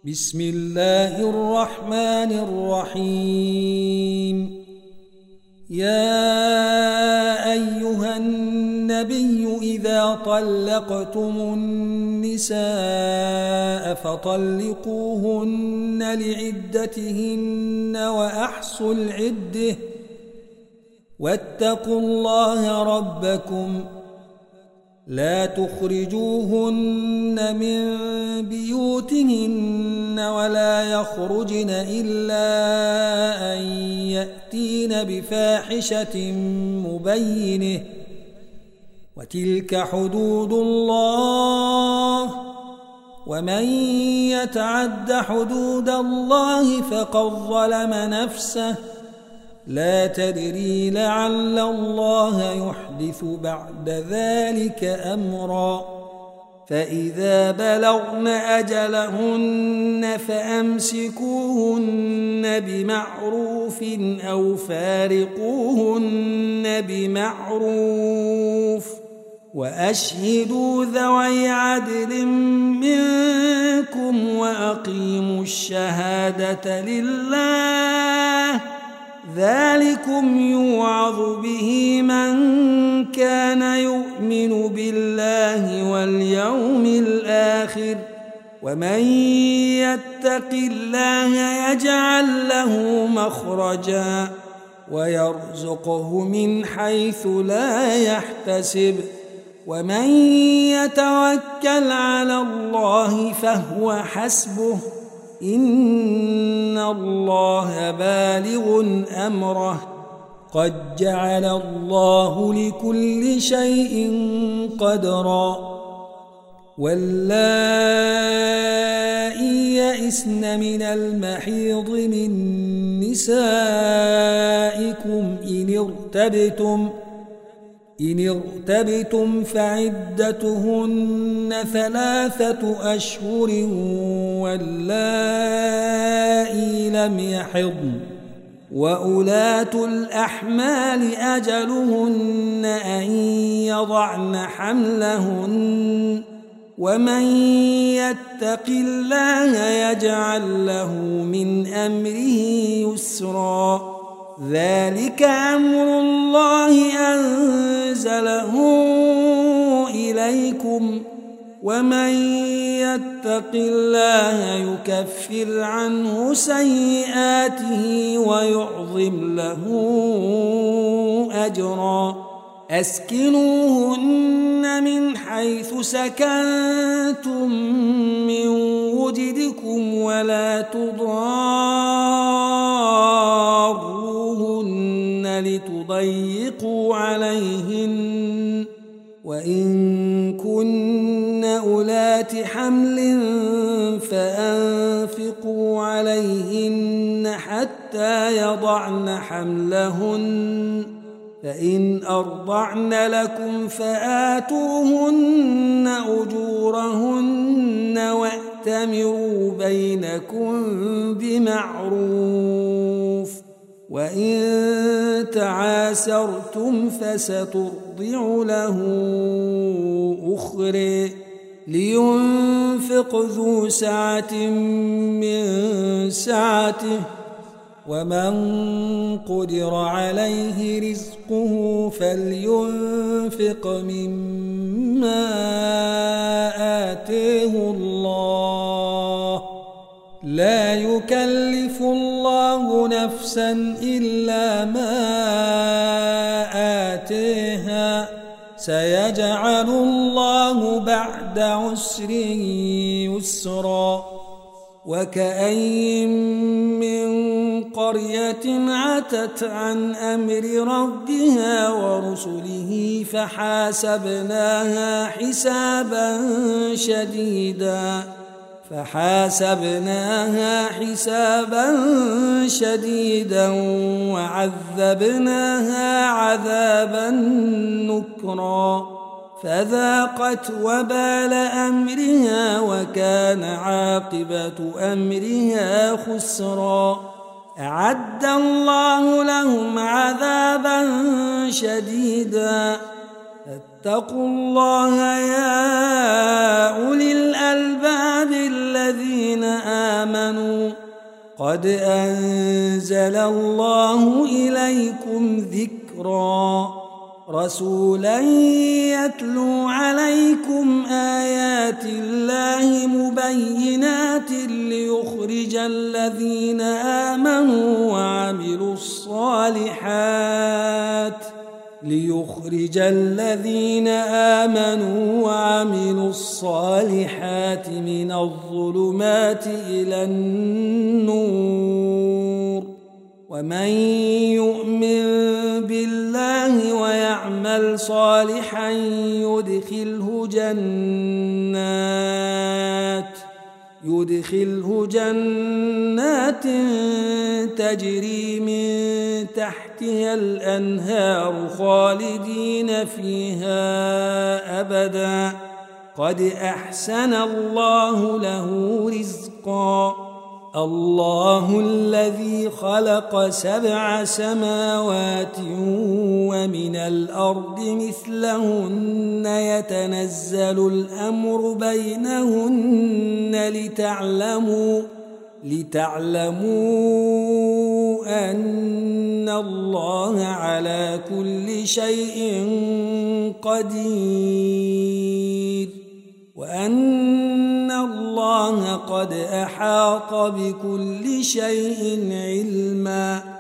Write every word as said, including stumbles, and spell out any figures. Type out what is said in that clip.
بسم الله الرحمن الرحيم. يا أيها النبي إذا طلقتم النساء فطلقوهن لعدتهن وأحصوا العدة واتقوا الله ربكم لا تخرجوهن من بيوتهن ولا يخرجن إلا أن يأتين بفاحشة مبينة وتلك حدود الله ومن يتعد حدود الله فقد ظلم نفسه لا تدري لعل الله يحدث بعد ذلك أمرا. فإذا بلغن أجلهن فأمسكوهن بمعروف أو فارقوهن بمعروف وأشهدوا ذوي عدل منكم وأقيموا الشهادة لله ذلكم يوعظ به من كان يؤمن بالله واليوم الآخر ومن يتق الله يجعل له مخرجا ويرزقه من حيث لا يحتسب ومن يتوكل على الله فهو حسبه إن الله بالغ أمره قد جعل الله لكل شيء قدرا. واللائي يئسن من المحيض من نسائكم إن ارتبتم إن ارتبتم فعدتهن ثلاثة أشهر واللائي لم يحضن وأولاة الأحمال أجلهن أن يضعن حملهن ومن يتق الله يجعل له من أمره يسرا ذلك أمر الله أنزله إليكم ومن يتق الله يكفر عنه سيئاته ويعظم له أجرا. أسكنوهن من حيث سكنتم من وجدكم ولا تضاروهن لتضيقوا عليهن وإن كن أولات حمل فأنفقوا عليهن حتى يضعن حملهن فإن أرضعن لكم فآتوهن أجورهن وأتمروا بينكم بمعروف وإن تعاسرتم فسترضع له أخرى لينفق ذو سعة من سعته ومن قدر عليه رزقه فلينفق مما آتيه الله لا يكلف الله نفسا إلا ما آتيها سيجعل الله بعد عسر يسرا. وكأين من قرية عتت عن أمر ربها ورسله فحاسبناها حسابا شديدا فحاسبناها حسابا شديدا وعذبناها عذابا نكرا فذاقت وبال أمرها وكان عاقبة أمرها خسرا. أعد الله لهم عذابا شديدا فاتقوا الله يا أولي الألباب الذين آمنوا قد أنزل الله إليكم ذكرا رسولا يتلو عليكم آيات الله مبينات ليخرج الذين آمنوا وعملوا الصالحات ليخرج الذين آمنوا وعملوا الصالحات من الظلمات إلى النور ومن يؤمن بالله ويعمل صالحا يدخله جنات يدخله جنات تجري من تحتها الأنهار خالدين فيها أبدا قد أحسن الله له رزقا الله الذي خلق سبع سماوات ومن الأرض مثلهن يتنزل الأمر بينهن لتعلموا لتعلموا أن الله على كل شيء قدير وأن الله قد أحاط بكل شيء علما